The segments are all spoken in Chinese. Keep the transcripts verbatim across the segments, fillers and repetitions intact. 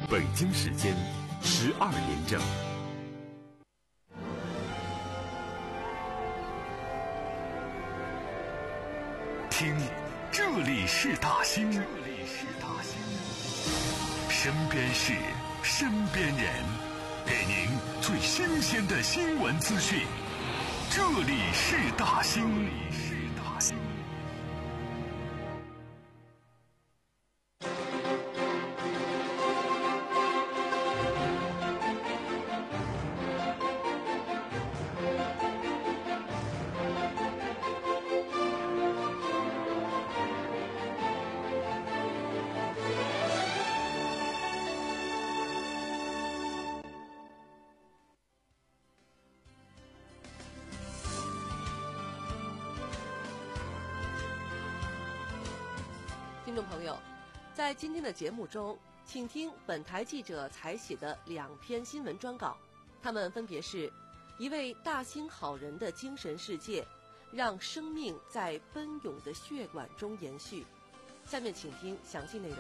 北京时间十二点整。听，这里是大兴，这里是大兴，身边事，身边人，给您最新鲜的新闻资讯。这里是大兴，这里是大兴。 听众朋友，在今天的节目中，请听本台记者采写的两篇新闻专稿，它们分别是：一位大兴好人的精神世界，让生命在奔涌的血管中延续。下面请听详细内容。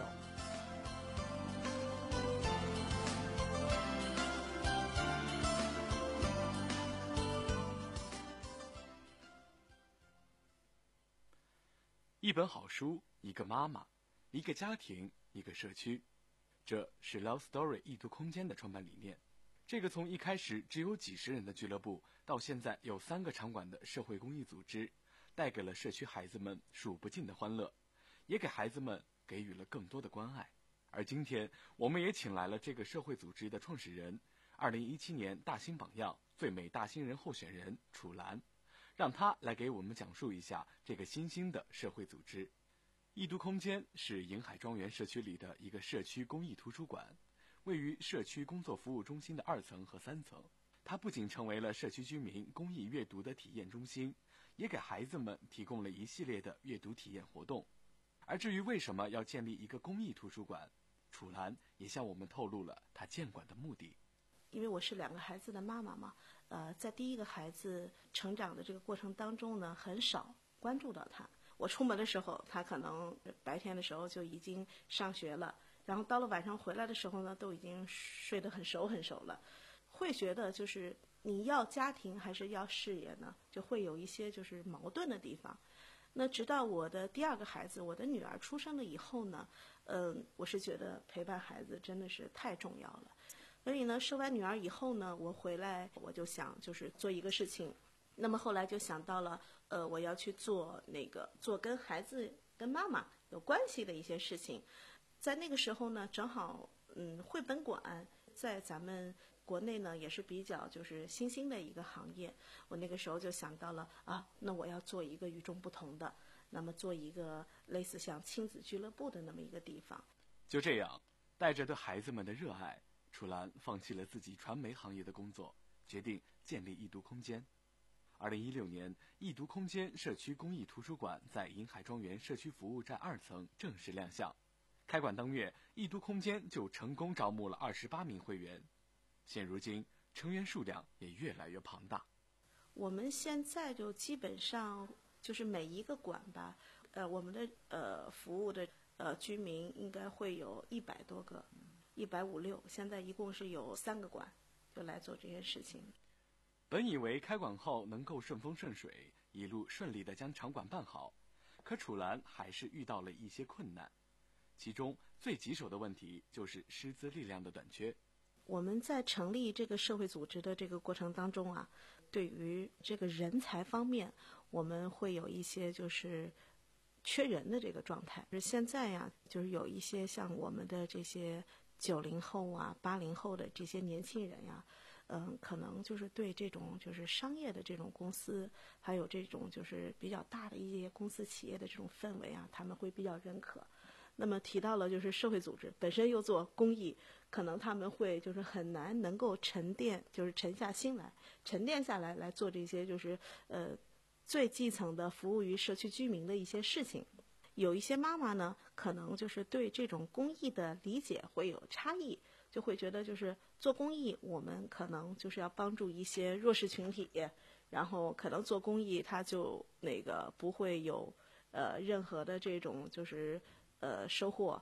一本好书，一个妈妈，一个家庭，一个社区，这是 Love Story 易读空间的创办理念。这个从一开始只有几十人的俱乐部，到现在有三个场馆的社会公益组织，带给了社区孩子们数不尽的欢乐，也给孩子们给予了更多的关爱。而今天，我们也请来了这个社会组织的创始人，二零一七年大兴榜样最美大兴人候选人楚岚，让他来给我们讲述一下这个新兴的社会组织。易读空间是银海庄园社区里的一个社区公益图书馆，位于社区工作服务中心的二层和三层。它不仅成为了社区居民公益阅读的体验中心，也给孩子们提供了一系列的阅读体验活动。而至于为什么要建立一个公益图书馆，楚岚也向我们透露了他建馆的目的。 因为我是两个孩子的妈妈嘛，呃，在第一个孩子成长的这个过程当中呢，很少关注到他。我出门的时候，他可能白天的时候就已经上学了，然后到了晚上回来的时候呢，都已经睡得很熟很熟了。会觉得就是你要家庭还是要事业呢，就会有一些就是矛盾的地方。那直到我的第二个孩子，我的女儿出生了以后呢，嗯、呃，我是觉得陪伴孩子真的是太重要了。所以呢，生完女儿以后呢，我回来我就想就是做一个事情，那么后来就想到了，呃，我要去做那个做跟孩子跟妈妈有关系的一些事情。在那个时候呢，正好嗯，绘本馆在咱们国内呢也是比较就是新兴的一个行业。我那个时候就想到了啊，那我要做一个与众不同的，那么做一个类似像亲子俱乐部的那么一个地方。 就这样，带着对孩子们的热爱，楚岚放弃了自己传媒行业的工作，决定建立易读空间。二零一六年，易读空间社区公益图书馆在银海庄园社区服务站二层正式亮相。开馆当月，易读空间就成功招募了二十八名会员，现如今成员数量也越来越庞大。 我们现在就基本上就是每一个馆吧，呃，我们的呃服务的呃居民应该会有一百多个。一百五六，现在一共是有三个馆，就来做这些事情。 本以为开馆后能够顺风顺水，一路顺利地将场馆办好，可楚岚还是遇到了一些困难，其中最棘手的问题就是师资力量的短缺。 我们在成立这个社会组织的这个过程当中啊，对于这个人才方面，我们会有一些就是缺人的这个状态。就是现在呀，就是有一些像我们的这些九零后啊、八零后的这些年轻人呀，嗯，可能就是对这种就是商业的这种公司，还有这种就是比较大的一些公司企业的这种氛围啊，他们会比较认可。那么提到了就是社会组织本身又做公益，可能他们会就是很难能够沉淀，就是沉下心来，沉淀下来来做这些就是呃最基层的服务于社区居民的一些事情。有一些妈妈呢，可能就是对这种公益的理解会有差异，就会觉得就是做公益，我们可能就是要帮助一些弱势群体，然后可能做公益，它就那个不会有呃任何的这种就是呃收获。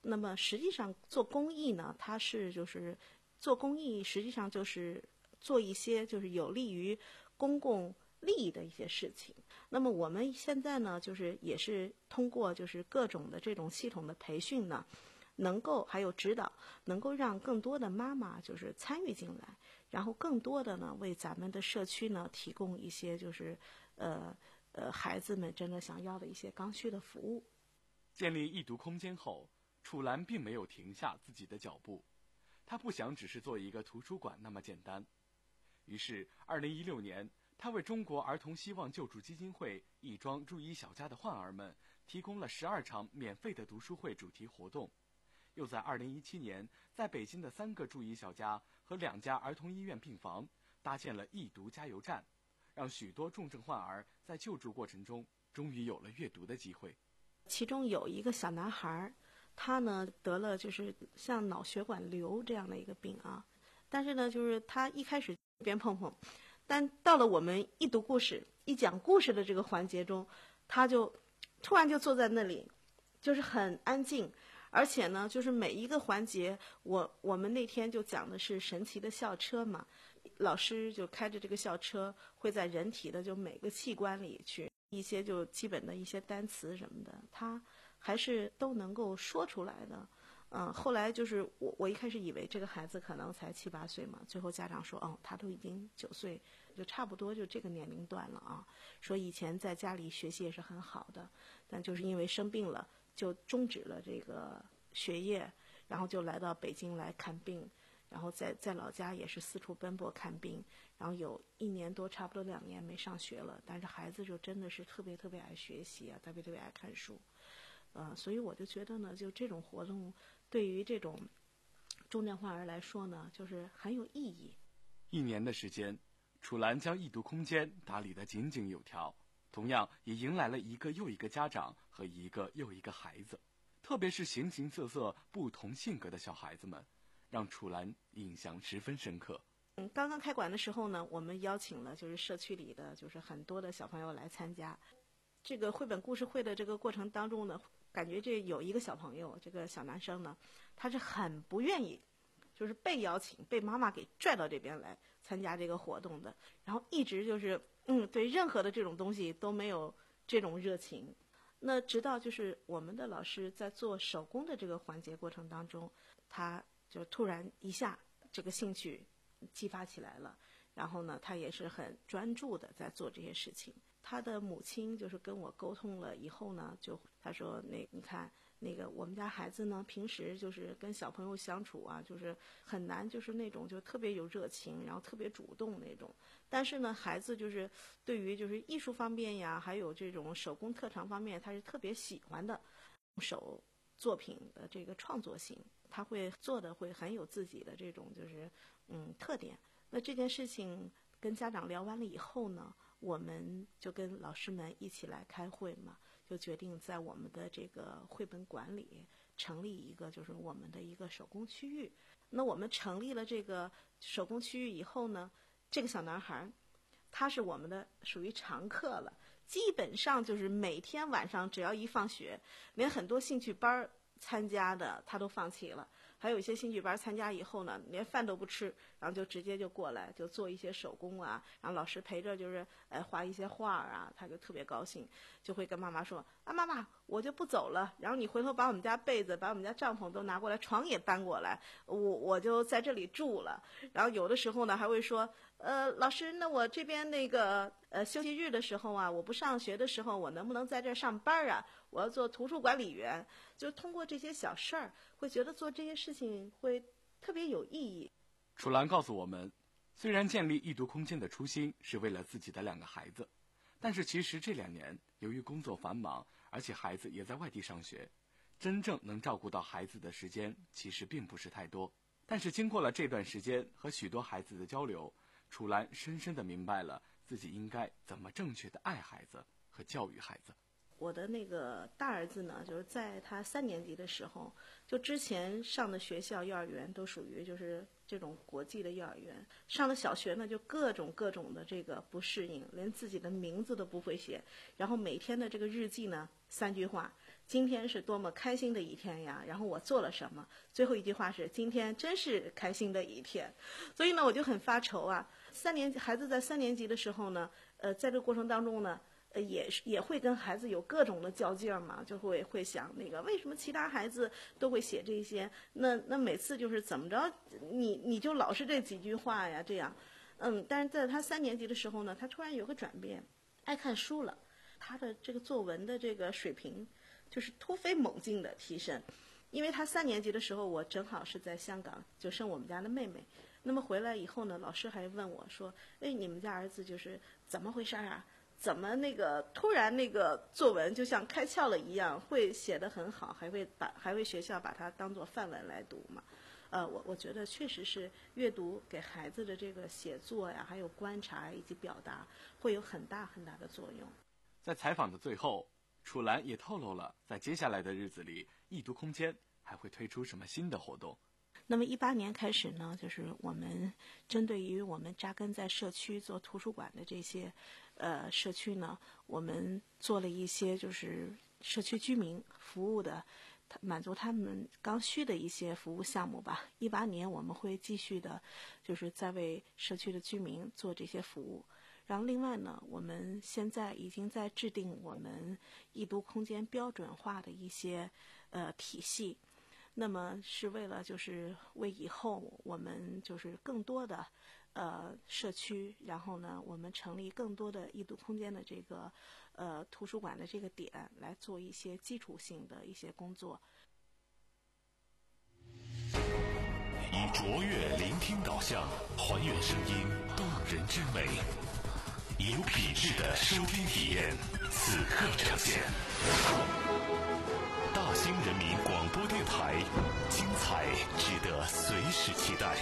那么实际上做公益呢，它是就是做公益，实际上就是做一些就是有利于公共利益的一些事情。那么我们现在呢，就是也是通过就是各种的这种系统的培训呢，能够还有指导，能够让更多的妈妈就是参与进来，然后更多的呢为咱们的社区呢提供一些就是呃呃孩子们真的想要的一些刚需的服务。 建立易读空间后，楚岚并没有停下自己的脚步，她不想只是做一个图书馆那么简单。于是二零一六年，她为中国儿童希望救助基金会亦庄注医小家的患儿们提供了十二场免费的读书会主题活动，又在二零一七年在北京的三个注医小家和两家儿童医院病房搭建了易读加油站，让许多重症患儿在救助过程中终于有了阅读的机会。 其中有一个小男孩，他呢得了就是像脑血管瘤这样的一个病啊，但是呢就是他一开始边碰碰，但到了我们一读故事一讲故事的这个环节中，他就突然就坐在那里，就是很安静，而且呢就是每一个环节，我我们那天就讲的是神奇的校车嘛，老师就开着这个校车会在人体的就每个器官里去一些就基本的一些单词什么的，他还是都能够说出来的。嗯，后来就是我我一开始以为这个孩子可能才七八岁嘛，最后家长说，哦，他都已经九岁，就差不多就这个年龄段了啊。说以前在家里学习也是很好的，但就是因为生病了，就终止了这个学业，然后就来到北京来看病，然后在在老家也是四处奔波看病，然后有一年多差不多两年没上学了，但是孩子就真的是特别特别爱学习啊，特别特别爱看书。呃，所以我就觉得呢，就这种活动对于这种重症患儿来说呢，就是很有意义。 一年的时间，楚岚将易读空间打理得井井有条，同样也迎来了一个又一个家长和一个又一个孩子，特别是形形色色不同性格的小孩子们，让楚岚印象十分深刻。 嗯，刚刚开馆的时候呢，我们邀请了就是社区里的就是很多的小朋友来参加这个绘本故事会的这个过程当中呢，感觉这有一个小朋友，这个小男生呢，他是很不愿意，就是被邀请，被妈妈给拽到这边来参加这个活动的，然后一直就是嗯，对任何的这种东西都没有这种热情。那直到就是我们的老师在做手工的这个环节过程当中，他就突然一下这个兴趣激发起来了，然后呢，他也是很专注的在做这些事情。他的母亲就是跟我沟通了以后呢，就他说那你看那个我们家孩子呢，平时就是跟小朋友相处啊，就是很难就是那种就特别有热情，然后特别主动那种。但是呢，孩子就是对于就是艺术方面呀，还有这种手工特长方面，他是特别喜欢的，手作品的这个创作性，他会做的会很有自己的这种就是嗯特点。那这件事情跟家长聊完了以后呢，我们就跟老师们一起来开会嘛，就决定在我们的这个绘本馆里成立一个就是我们的一个手工区域。那我们成立了这个手工区域以后呢，这个小男孩他是我们的属于常客了，基本上就是每天晚上只要一放学，连很多兴趣班参加的他都放弃了，还有一些兴趣班参加以后呢，连饭都不吃，然后就直接就过来就做一些手工啊，然后老师陪着就是呃画一些画啊，他就特别高兴，就会跟妈妈说啊，妈妈我就不走了，然后你回头把我们家被子把我们家帐篷都拿过来，床也搬过来，我我就在这里住了。然后有的时候呢还会说呃老师，那我这边那个呃休息日的时候啊，我不上学的时候，我能不能在这儿上班啊？我要做图书管理员。就通过这些小事儿，会觉得做这些事情会特别有意义。 楚岚告诉我们，虽然建立易读空间的初心是为了自己的两个孩子，但是其实这两年由于工作繁忙，而且孩子也在外地上学，真正能照顾到孩子的时间其实并不是太多。但是经过了这段时间和许多孩子的交流，楚岚深深地明白了自己应该怎么正确的爱孩子和教育孩子。 我的那个大儿子呢，就是在他三年级的时候，就之前上的学校幼儿园都属于就是这种国际的幼儿园，上了小学呢就各种各种的这个不适应，连自己的名字都不会写，然后每天的这个日记呢三句话， 今天是多么开心的一天呀，然后我做了什么，最后一句话是今天真是开心的一天。所以呢我就很发愁啊。三年级孩子在三年级的时候呢，呃，在这个过程当中呢，呃，也也会跟孩子有各种的较劲嘛，就会会想那个为什么其他孩子都会写这些，那那每次就是怎么着，你你就老是这几句话呀，这样，嗯，但是在他三年级的时候呢，他突然有个转变，爱看书了，他的这个作文的这个水平就是突飞猛进的提升。因为他三年级的时候，我正好是在香港就生我们家的妹妹，那么回来以后呢，老师还问我说，哎，你们家儿子就是怎么回事啊？怎么那个突然那个作文就像开窍了一样，会写得很好，还会把还会学校把它当作范文来读嘛？呃，我我觉得确实是阅读给孩子的这个写作呀，还有观察以及表达，会有很大很大的作用。 在采访的最后，楚岚也透露了在接下来的日子里，易读空间还会推出什么新的活动。 那么一八年开始呢，就是我们针对于我们扎根在社区做图书馆的这些呃社区呢，我们做了一些就是社区居民服务的，满足他们刚需的一些服务项目吧。一八年我们会继续的，就是在为社区的居民做这些服务。然后另外呢，我们现在已经在制定我们易读空间标准化的一些呃体系。那么是为了就是为以后我们就是更多的呃社区，然后呢我们成立更多的易读空间的这个呃图书馆的这个点来做一些基础性的一些工作。 以卓越聆听导向，还原声音动人之美，有品质的收听体验，此刻呈现。大兴人民广播电台，精彩值得随时期待。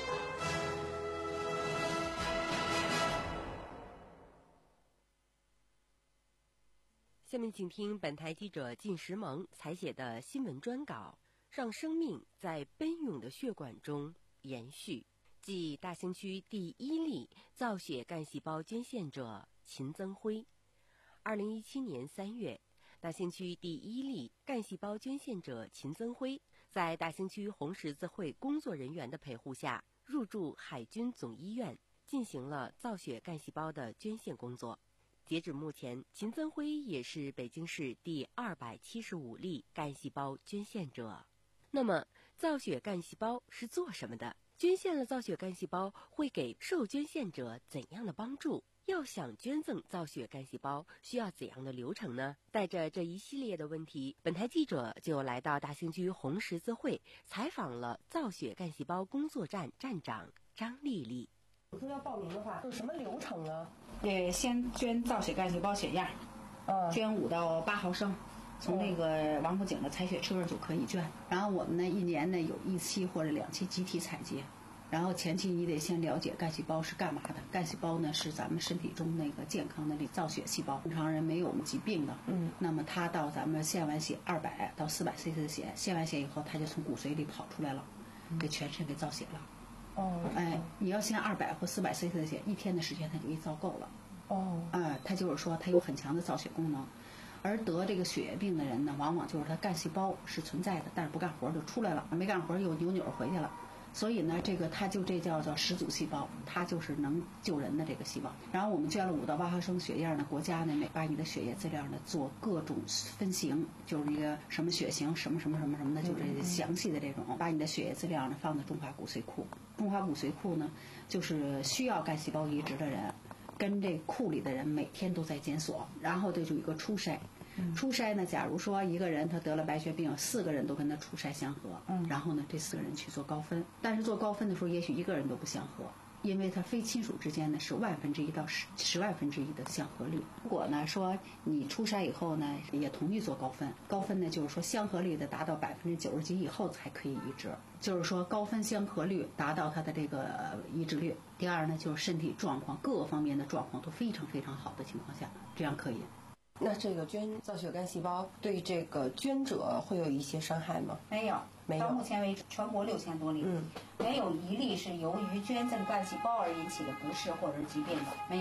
下面请听本台记者靳石萌采写的新闻专稿，让生命在奔涌的血管中延续。即大兴区第一例造血干细胞捐献者秦增辉。二零一七年三月，大兴区第一例干细胞捐献者秦增辉，在大兴区红十字会工作人员的陪护下，入住海军总医院，进行了造血干细胞的捐献工作。截止目前，秦增辉也是北京市第二百七十五例干细胞捐献者。那么，造血干细胞是做什么的？捐献了造血干细胞会给受捐献者怎样的帮助？要想捐赠造血干细胞，需要怎样的流程呢？带着这一系列的问题，本台记者就来到大兴区红十字会，采访了造血干细胞工作站站长张丽丽。 说要报名的话，是什么流程呢？ 呃，先捐造血干细胞血样， 嗯， 捐五到八毫升，从那个王府井的采血车上就可以捐。然后我们呢，一年呢有一期或者两期集体采集。然后前期你得先了解干细胞是干嘛的。干细胞呢是咱们身体中那个健康的造血细胞，正常人没有我们疾病的。 嗯， 那么它到咱们献完血二百到四百 C C 的血，献完血以后，它就从骨髓里跑出来了，给全身给造血了。 哦， 哎，你要献二百或四百 C C 的血，一天的时间它就一造够了。 哦， 哎，它就是说它有很强的造血功能。而得这个血液病的人呢，往往就是他干细胞是存在的，但是不干活就出来了，没干活又扭扭回去了。所以呢，这个它就这叫叫始祖细胞，它就是能救人的这个细胞。然后我们捐了五到八毫升血样呢，国家呢每把你的血液资料呢做各种分型，就是一个什么血型，什么什么什么什么的，就这详细的这种，把你的血液资料呢放在中华骨髓库。中华骨髓库呢，就是需要干细胞移植的人，跟这库里的人每天都在检索，然后这就有一个初筛。初筛呢，假如说一个人他得了白血病，四个人都跟他初筛相合， 嗯， 然后呢，这四个人去做高分，但是做高分的时候，也许一个人都不相合，因为他非亲属之间呢是万分之一到十十万分之一的相合率。如果呢说你初筛以后呢，也同意做高分，高分呢就是说相合率的达到百分之九十几以后才可以移植，就是说高分相合率达到它的这个移植率。第二呢，就是身体状况各方面的状况都非常非常好的情况下，这样可以。 那这个捐造血干细胞对这个捐者会有一些伤害吗？ 没有， 没有。 到目前为止，全国六千多例， 嗯， 没有一例是由于捐赠干细胞而引起的不适或者是疾病的，没有。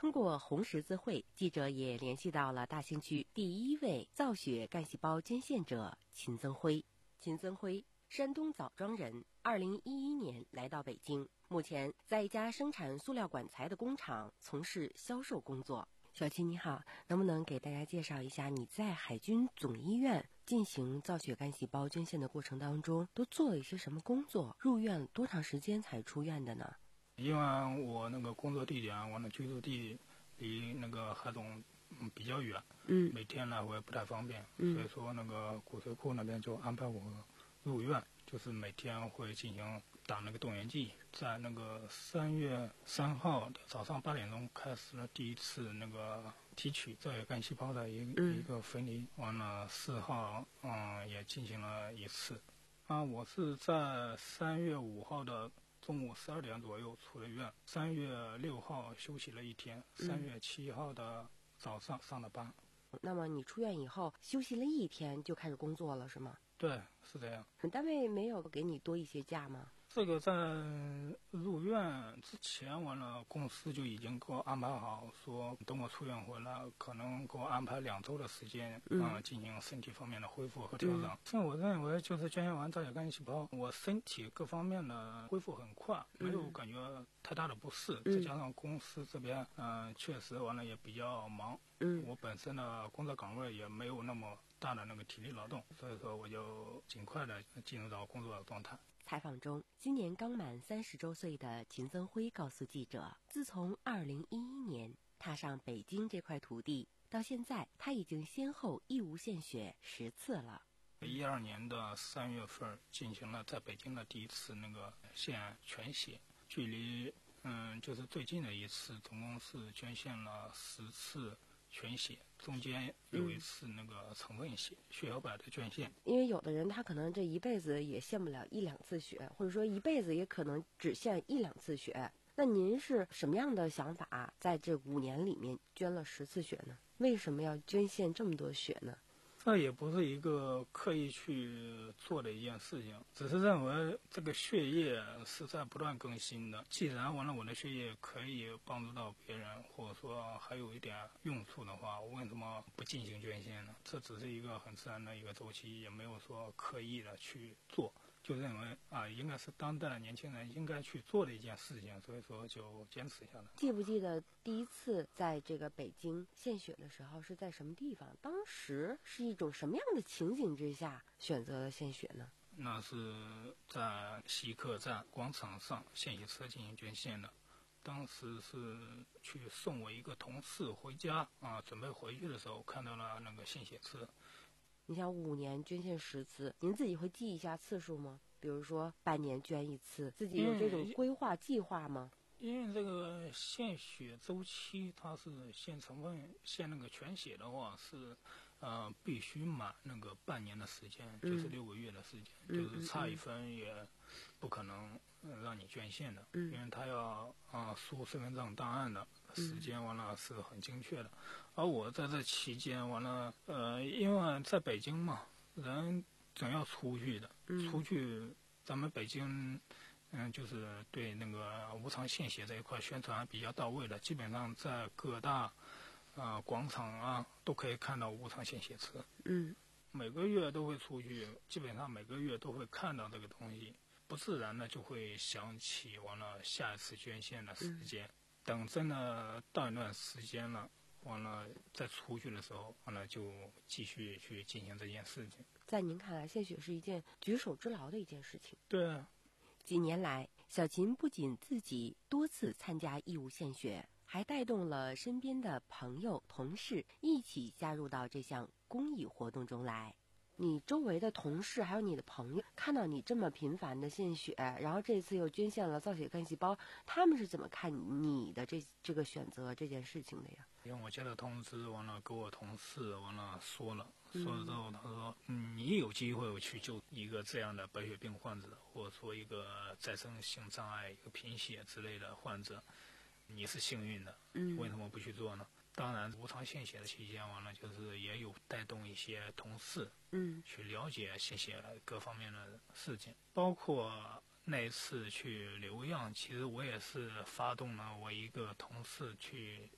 通过红十字会，记者也联系到了大兴区第一位造血干细胞捐献者秦增辉。秦增辉，山东枣庄人，二零一一年来到北京，目前在一家生产塑料管材的工厂从事销售工作。小秦你好，能不能给大家介绍一下你在海军总医院进行造血干细胞捐献的过程当中都做了一些什么工作？入院多长时间才出院的呢？ 因为我那个工作地点，我的居住地离那个海总嗯比较远， 嗯， 每天来回不太方便， 嗯， 所以说那个骨髓库那边就安排我入院，就是每天会进行打那个动员剂，在那个三月三号的早上八点钟开始了第一次那个提取造血干细胞的一、嗯、一个分离，完了四号嗯也进行了一次，啊，我是在三月五号的中午十二点左右出了院，三月六号休息了一天，三月七号的早上上的班。 嗯、那么你出院以后休息了一天就开始工作了是吗？ 对，是这样。 单位没有给你多一些假吗？ 这个在入院之前，完了公司就已经给我安排好，说等我出院回来，可能给我安排两周的时间，嗯、呃，进行身体方面的恢复和调整。所以、嗯、我认为，就是捐献完造血干细胞，我身体各方面的恢复很快，没有感觉太大的不适。嗯、再加上公司这边，嗯、呃，确实完了也比较忙，嗯，我本身的工作岗位也没有那么大的那个体力劳动，所以说我就尽快的进入到工作的状态。 采访中，今年刚满三十周岁的秦增辉告诉记者，自从二零一一年踏上北京这块土地，到现在他已经先后义务献血十次了。 一二年的三月份进行了在北京的第一次那个献全血，距离嗯就是最近的一次，总共是捐献了十次全血，中间有一次那个成分血、嗯、血小板的捐献。 因为有的人他可能这一辈子也献不了一两次血，或者说一辈子也可能只献一两次血。那您是什么样的想法，在这五年里面捐了十次血呢？为什么要捐献这么多血呢？ 这也不是一个刻意去做的一件事情，只是认为这个血液是在不断更新的。既然完了我的血液可以帮助到别人，或者说还有一点用处的话，我为什么不进行捐献呢？这只是一个很自然的一个周期，也没有说刻意的去做，就认为啊，应该是当代的年轻人应该去做的一件事情，所以说就坚持下来。 记不记得第一次在这个北京献血的时候是在什么地方？当时是一种什么样的情景之下选择了献血呢？ 那是在西客站广场上献血车进行捐献的。当时是去送我一个同事回家啊，准备回去的时候看到了那个献血车。 你想五年捐献十次，您自己会记一下次数吗？比如说半年捐一次，自己有这种规划计划吗？ 因为这个献血周期，它是献成分献那个全血的话是，呃，必须满那个半年的时间，嗯、就是六个月的时间，嗯、就是差一分也不可能让你捐献的，嗯、因为他要啊、呃、输身份证档案的时间完了是很精确的。而我在这期间完了，呃，因为在北京嘛，人总要出去的，嗯、出去咱们北京。嗯，就是对那个无偿献血这一块宣传比较到位的，基本上在各大呃广场啊都可以看到无偿献血车。 嗯， 每个月都会出去，基本上每个月都会看到这个东西，不自然的就会想起完了下一次捐献的时间。嗯、等真的到一段时间了，完了再出去的时候，完了就继续去进行这件事情。 在您看来，献血是一件举手之劳的一件事情。 对啊。 几年来，小秦不仅自己多次参加义务献血，还带动了身边的朋友、同事一起加入到这项公益活动中来。你周围的同事还有你的朋友看到你这么频繁的献血，然后这次又捐献了造血干细胞，他们是怎么看你的这这个选择这件事情的呀？ 因为我接到通知，完了跟我同事完了说了，说了之后他说，嗯，你有机会去救一个这样的白血病患者，或者说一个再生性障碍、一个贫血之类的患者，你是幸运的，嗯，为什么不去做呢？当然，无偿献血的期间，完了就是也有带动一些同事，嗯，去了解献血各方面的事情，包括那一次去留样，其实我也是发动了我一个同事去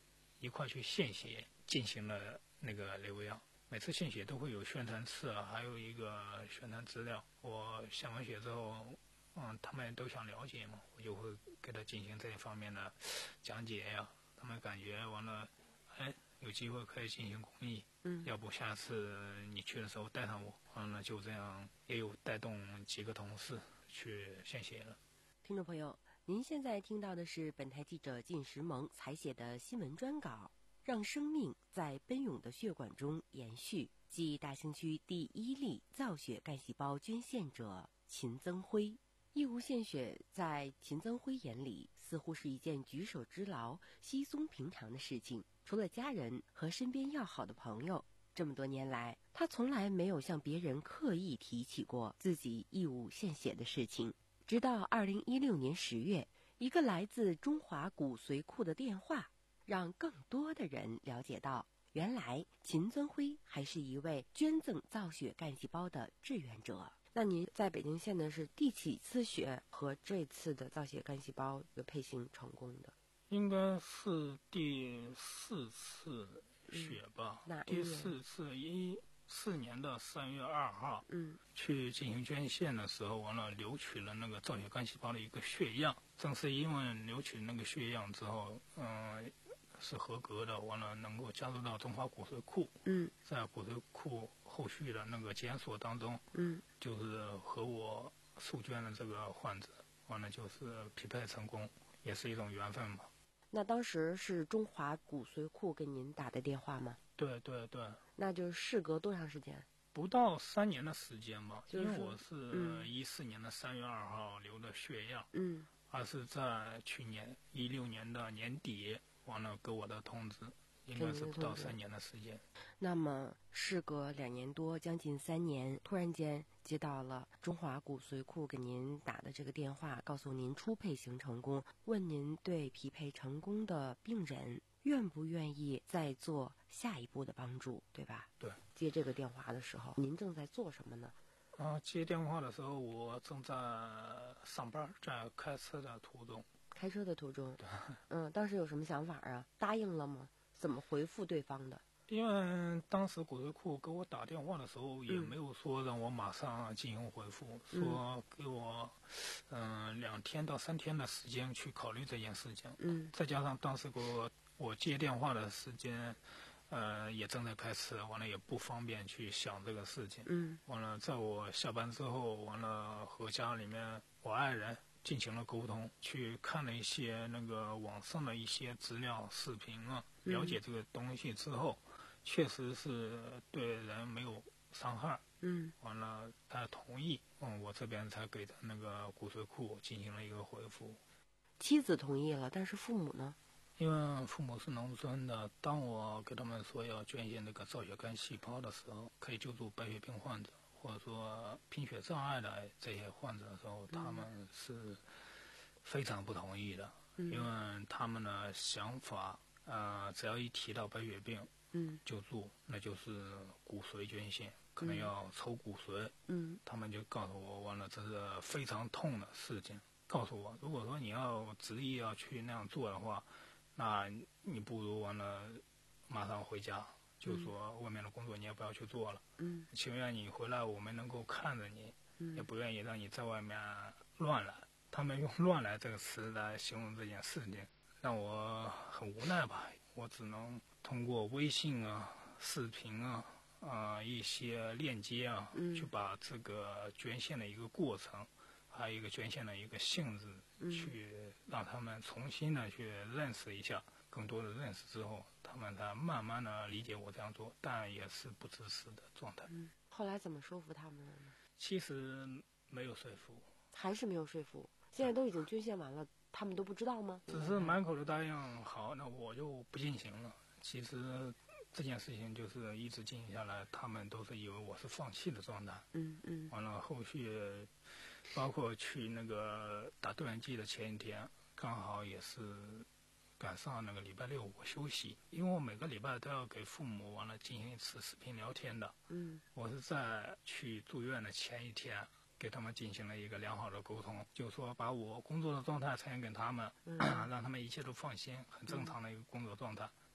一块去献血进行了那个瘤样。每次献血都会有宣传册，还有一个宣传资料。我献完血之后，嗯，他们都想了解嘛，我就会给他进行这一方面的讲解呀。他们感觉完了，哎，有机会可以进行公益， 嗯， 要不下次你去的时候带上我，完了就这样也有带动几个同事去献血了。 听众朋友，您现在听到的是本台记者靳石萌采写的新闻专稿，让生命在奔涌的血管中延续。继大兴区第一例造血干细胞捐献者秦增辉。义务献血在秦增辉眼里似乎是一件举手之劳、稀松平常的事情。除了家人和身边要好的朋友，这么多年来，他从来没有向别人刻意提起过自己义务献血的事情。直到二零一六年十月，一个来自中华骨髓库的电话，让更多的人了解到，原来秦增辉还是一位捐赠造血干细胞的志愿者。那您在北京献的是第几次血和这次的造血干细胞的配型成功的？ 应该是第四次血吧。 嗯、 第四次一四年的三月二号， 嗯， 去进行捐献的时候，完了留取了那个造血干细胞的一个血样。正是因为留取那个血样之后，嗯、呃，是合格的，完了能够加入到中华骨髓库。 嗯， 在骨髓库后续的那个检索当中， 嗯， 就是和我受捐的这个患者，完了就是匹配成功，也是一种缘分嘛。 那当时是中华骨髓库给您打的电话吗？ 对对对。 那就是事隔多长时间？ 不到三年的时间吧， 就是、 因为我是一四年的三月二号留的血样， 嗯， 而是在去年一六年的年底完了给我的通知，应该是不到三年的时间。 那么事隔两年多，将近三年，突然间接到了中华骨髓库给您打的这个电话，告诉您初配型成功，问您对匹配成功的病人愿不愿意再做下一步的帮助，对吧？ 对。 接这个电话的时候，您正在做什么呢？ 啊，接电话的时候，我正在上班，在开车的途中。 开车的途中。嗯，当时有什么想法啊？答应了吗？怎么回复对方的？ 因为当时骨髓库给我打电话的时候，也没有说让我马上进行回复， 嗯、 说给我嗯、呃、两天到三天的时间去考虑这件事情。 嗯， 再加上当时给我我接电话的时间，呃，也正在开车，完了也不方便去想这个事情。 嗯， 完了，在我下班之后，完了和家里面我爱人进行了沟通，去看了一些那个网上的一些资料、视频啊，了解这个东西之后。嗯，确实是对人没有伤害， 嗯， 完了他同意，嗯，我这边才给他那个骨髓库进行了一个回复。 妻子同意了，但是父母呢？ 因为父母是农村的，当我给他们说要捐献那个造血干细胞的时候，可以救助白血病患者或者说贫血障碍的这些患者的时候，嗯，他们是非常不同意的， 嗯， 因为他们的想法，呃，只要一提到白血病。 嗯， 救助那就是骨髓捐献，可能要抽骨髓。 嗯， 他们就告诉我，完了这是非常痛的事情。告诉我，如果说你要执意要去那样做的话，那你不如完了马上回家，就说外面的工作你也不要去做了。 嗯， 情愿你回来，我们能够看着你， 嗯， 也不愿意让你在外面乱来。他们用“乱来”这个词来形容这件事情，让我很无奈吧。我只能通过微信啊、视频啊、啊、呃、一些链接啊、 嗯， 去把这个捐献的一个过程，还有一个捐献的一个性质， 嗯， 去让他们重新的去认识一下，更多的认识之后，他们才慢慢的理解我这样做，但也是不支持的状态。 嗯，后来怎么说服他们了呢？ 其实没有说服， 还是没有说服。现在都已经捐献完了。他们都不知道吗？ 只是满口的答应好，那我就不进行了。其实这件事情就是一直进行下来，他们都是以为我是放弃的状态。 嗯嗯。 完了后续，包括去那个打动员剂的前一天，刚好也是赶上那个礼拜六我休息，因为我每个礼拜都要给父母完了进行一次视频聊天的。 嗯。 我是在去住院的前一天。给他们进行了一个良好的沟通，就是说把我工作的状态呈现给他们， 嗯、 让他们一切都放心，很正常的一个工作状态。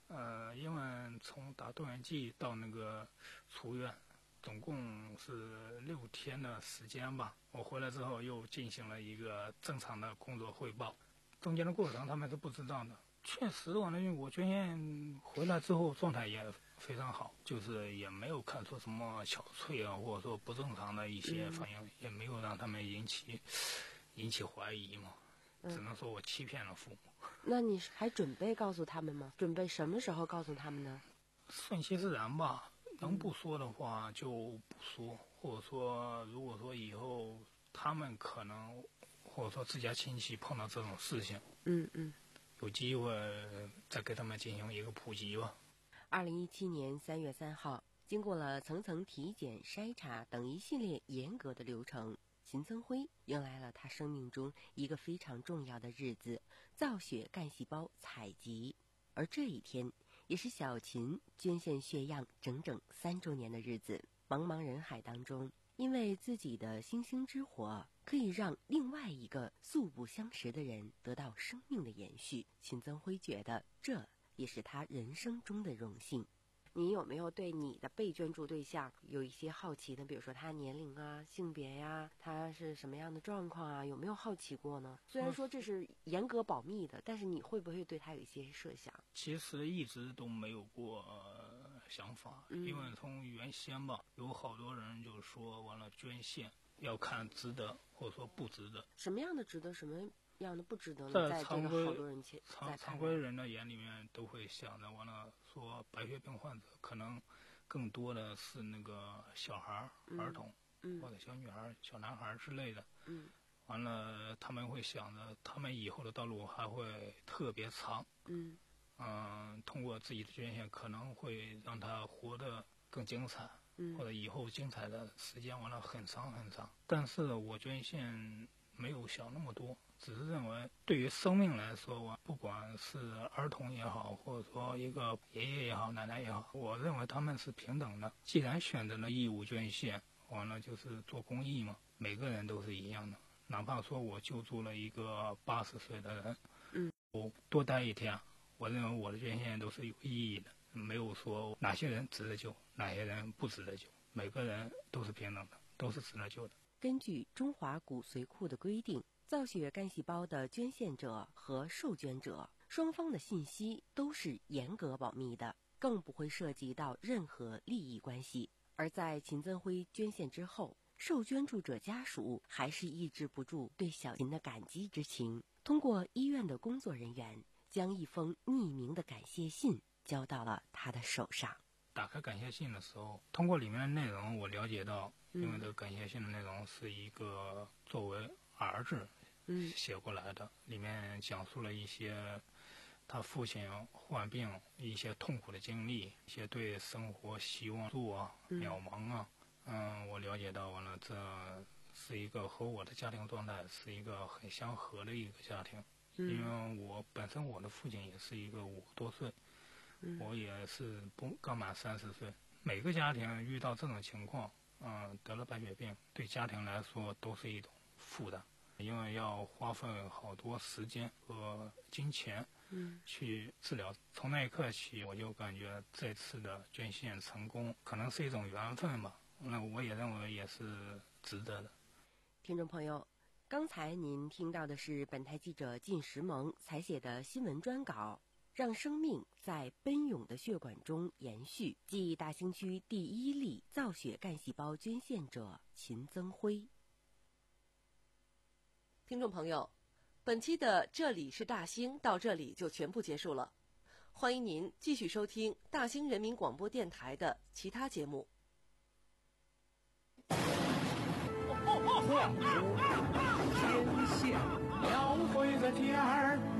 呃，因为从打动员剂到那个出院，总共是六天的时间吧。我回来之后又进行了一个正常的工作汇报，中间的过程他们是不知道的。确实，完了，我捐献回来之后状态也非常好，就是也没有看出什么憔悴啊，或者说不正常的一些反应，嗯、也没有让他们引起引起怀疑嘛。只能说我欺骗了父母。 嗯、那你还准备告诉他们吗？准备什么时候告诉他们呢？ 顺其自然吧，能不说的话就不说，或者说如果说以后他们可能或者说自家亲戚碰到这种事情， 嗯嗯， 有机会再给他们进行一个普及吧。 二零一七年三月三号，经过了层层体检、筛查等一系列严格的流程，秦增辉迎来了他生命中一个非常重要的日子——造血干细胞采集。而这一天，也是小秦捐献血样整整三周年的日子。茫茫人海当中，因为自己的星星之火可以让另外一个素不相识的人得到生命的延续，秦增辉觉得这也是他人生中的荣幸。你有没有对你的被捐助对象有一些好奇呢？比如说他年龄啊、性别呀、啊，他是什么样的状况啊？有没有好奇过呢？虽然说这是严格保密的，但是你会不会对他有一些设想？ 其实一直都没有过、呃、想法， 嗯、 因为从原先吧，有好多人就说完了捐献要看值得或者说不值得。 什么样的值得，什么样的不值得呢？在这个好多人前， 常常规人的眼里面都会想着，完了说白血病患者可能更多的是那个小孩、嗯、儿童、 嗯、 或者小女孩、小男孩之类的。 嗯， 完了他们会想着，他们以后的道路还会特别长。 嗯， 嗯、呃，通过自己的捐献，可能会让他活得更精彩。 嗯， 或者以后精彩的时间完了很长很长。但是我捐献没有想那么多，只是认为对于生命来说，我不管是儿童也好，或者说一个爷爷也好、奶奶也好，我认为他们是平等的。既然选择了义务捐献，完了就是做公益嘛，每个人都是一样的。哪怕说我救助了一个八十岁的人， 嗯， 我多待一天，我认为我的捐献都是有意义的，没有说哪些人值得救，哪些人不值得救，每个人都是平等的，都是值得救的。 根据中华骨髓库的规定，造血干细胞的捐献者和受捐者双方的信息都是严格保密的，更不会涉及到任何利益关系。而在秦增辉捐献之后，受捐助者家属还是抑制不住对小秦的感激之情，通过医院的工作人员将一封匿名的感谢信交到了他的手上。 打开感谢信的时候，通过里面的内容，我了解到，因为这个感谢信的内容是一个作为儿子写过来的，里面讲述了一些他父亲患病一些痛苦的经历，一些对生活希望度啊、渺茫啊。嗯，我了解到完了，这是一个和我的家庭状态是一个很相合的一个家庭。因为我本身我的父亲也是一个五十多岁。我也是不刚满三十岁，每个家庭遇到这种情况，嗯、呃，得了白血病，对家庭来说都是一种负担，因为要花费好多时间和金钱， 嗯， 去治疗。从那一刻起，我就感觉这次的捐献成功，可能是一种缘分吧。那我也认为也是值得的。 听众朋友，刚才您听到的是本台记者靳石萌采写的新闻专稿。让生命在奔涌的血管中延续，暨大兴区第一例造血干细胞捐献者秦增辉。 听众朋友，本期的这里是大兴到这里就全部结束了，欢迎您继续收听大兴人民广播电台的其他节目。 天线描绘着天儿。